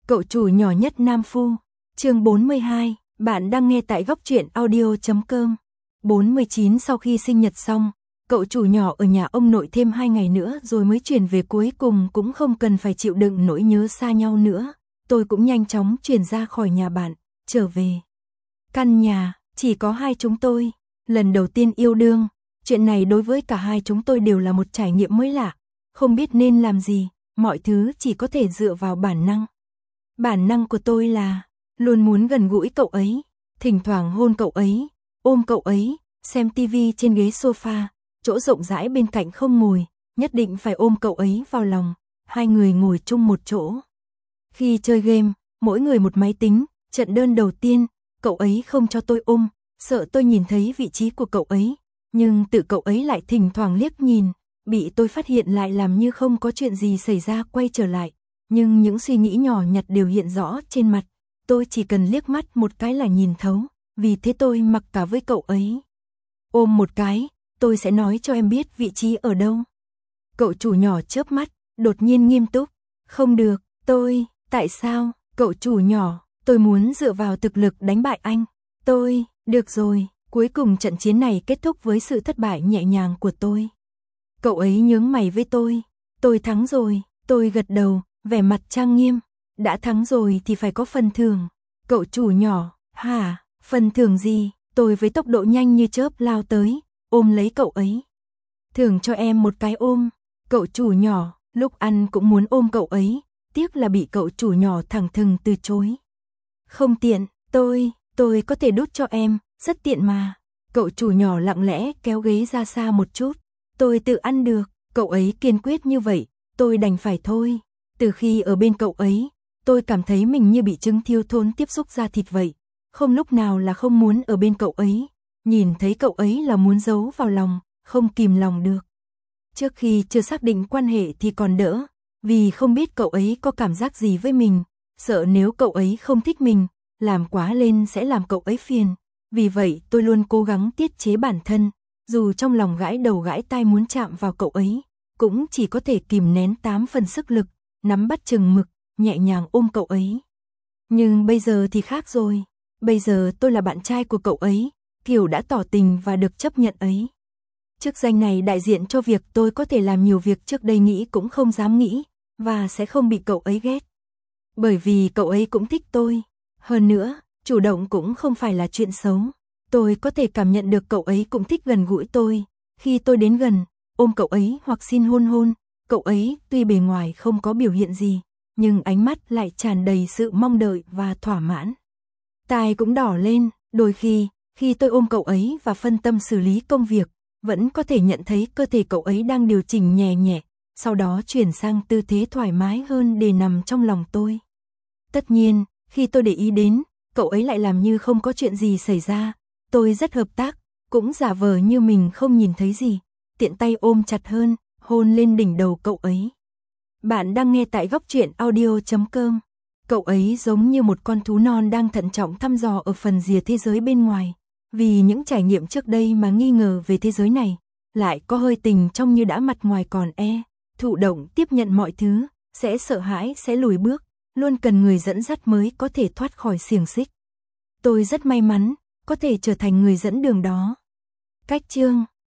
Cậu chủ nhỏ nhất Nam Phu. Chương 42, bạn đang nghe tại góc truyện audio.com. 49 sau khi sinh nhật xong, cậu chủ nhỏ ở nhà ông nội thêm 2 ngày nữa rồi mới chuyển về, cuối cùng cũng không cần phải chịu đựng nỗi nhớ xa nhau nữa. Tôi cũng nhanh chóng chuyển ra khỏi nhà bạn, trở về căn nhà, chỉ có hai chúng tôi. Lần đầu tiên yêu đương, chuyện này đối với cả hai chúng tôi đều là một trải nghiệm mới lạ. Không biết nên làm gì, mọi thứ chỉ có thể dựa vào bản năng. Bản năng của tôi là luôn muốn gần gũi cậu ấy, thỉnh thoảng hôn cậu ấy, ôm cậu ấy, xem tivi trên ghế sofa, chỗ rộng rãi bên cạnh không ngồi, nhất định phải ôm cậu ấy vào lòng, hai người ngồi chung một chỗ. Khi chơi game, mỗi người một máy tính, trận đơn đầu tiên, cậu ấy không cho tôi ôm, sợ tôi nhìn thấy vị trí của cậu ấy, nhưng tự cậu ấy lại thỉnh thoảng liếc nhìn, bị tôi phát hiện lại làm như không có chuyện gì xảy ra quay trở lại, nhưng những suy nghĩ nhỏ nhặt đều hiện rõ trên mặt, tôi chỉ cần liếc mắt một cái là nhìn thấu, vì thế tôi mặc cả với cậu ấy. Ôm một cái, tôi sẽ nói cho em biết vị trí ở đâu. Cậu chủ nhỏ chớp mắt, đột nhiên nghiêm túc, không được, tại sao, cậu chủ nhỏ, tôi muốn dựa vào thực lực đánh bại anh, được rồi, cuối cùng trận chiến này kết thúc với sự thất bại nhẹ nhàng của tôi. Cậu ấy nhướng mày với tôi thắng rồi, tôi gật đầu, vẻ mặt trang nghiêm, đã thắng rồi thì phải có phần thưởng. Cậu chủ nhỏ, hả, phần thưởng gì? Tôi với tốc độ nhanh như chớp lao tới, ôm lấy cậu ấy. Thưởng cho em một cái ôm. Cậu chủ nhỏ, lúc ăn cũng muốn ôm cậu ấy, tiếc là bị cậu chủ nhỏ thẳng thừng từ chối. Không tiện, tôi có thể đút cho em, rất tiện mà. Cậu chủ nhỏ lặng lẽ kéo ghế ra xa một chút. Tôi tự ăn được, cậu ấy kiên quyết như vậy, tôi đành phải thôi. Từ khi ở bên cậu ấy, tôi cảm thấy mình như bị trứng thiêu thốn tiếp xúc da thịt vậy. Không lúc nào là không muốn ở bên cậu ấy. Nhìn thấy cậu ấy là muốn giấu vào lòng, không kìm lòng được. Trước khi chưa xác định quan hệ thì còn đỡ, vì không biết cậu ấy có cảm giác gì với mình. Sợ nếu cậu ấy không thích mình, làm quá lên sẽ làm cậu ấy phiền. Vì vậy tôi luôn cố gắng tiết chế bản thân. Dù trong lòng gãi đầu gãi tai muốn chạm vào cậu ấy, cũng chỉ có thể kìm nén 8 phần sức lực, nắm bắt chừng mực, nhẹ nhàng ôm cậu ấy. Nhưng bây giờ thì khác rồi, bây giờ tôi là bạn trai của cậu ấy, kiểu đã tỏ tình và được chấp nhận ấy. Chức danh này đại diện cho việc tôi có thể làm nhiều việc trước đây nghĩ cũng không dám nghĩ, và sẽ không bị cậu ấy ghét. Bởi vì cậu ấy cũng thích tôi, hơn nữa, chủ động cũng không phải là chuyện xấu. Tôi có thể cảm nhận được cậu ấy cũng thích gần gũi tôi. Khi tôi đến gần, ôm cậu ấy hoặc xin hôn, cậu ấy tuy bề ngoài không có biểu hiện gì, nhưng ánh mắt lại tràn đầy sự mong đợi và thỏa mãn. Tai cũng đỏ lên, đôi khi tôi ôm cậu ấy và phân tâm xử lý công việc, vẫn có thể nhận thấy cơ thể cậu ấy đang điều chỉnh nhẹ nhẹ, sau đó chuyển sang tư thế thoải mái hơn để nằm trong lòng tôi. Tất nhiên, khi tôi để ý đến, cậu ấy lại làm như không có chuyện gì xảy ra. Tôi rất hợp tác, cũng giả vờ như mình không nhìn thấy gì, tiện tay ôm chặt hơn, hôn lên đỉnh đầu cậu ấy. Bạn đang nghe tại góc truyện audio.com. Cậu ấy giống như một con thú non đang thận trọng thăm dò ở phần rìa thế giới bên ngoài, vì những trải nghiệm trước đây mà nghi ngờ về thế giới này, lại có hơi tình trong như đã mặt ngoài còn thụ động tiếp nhận mọi thứ, sẽ sợ hãi, sẽ lùi bước, luôn cần người dẫn dắt mới có thể thoát khỏi xiềng xích. Tôi rất may mắn, có thể trở thành người dẫn đường đó. Cách chương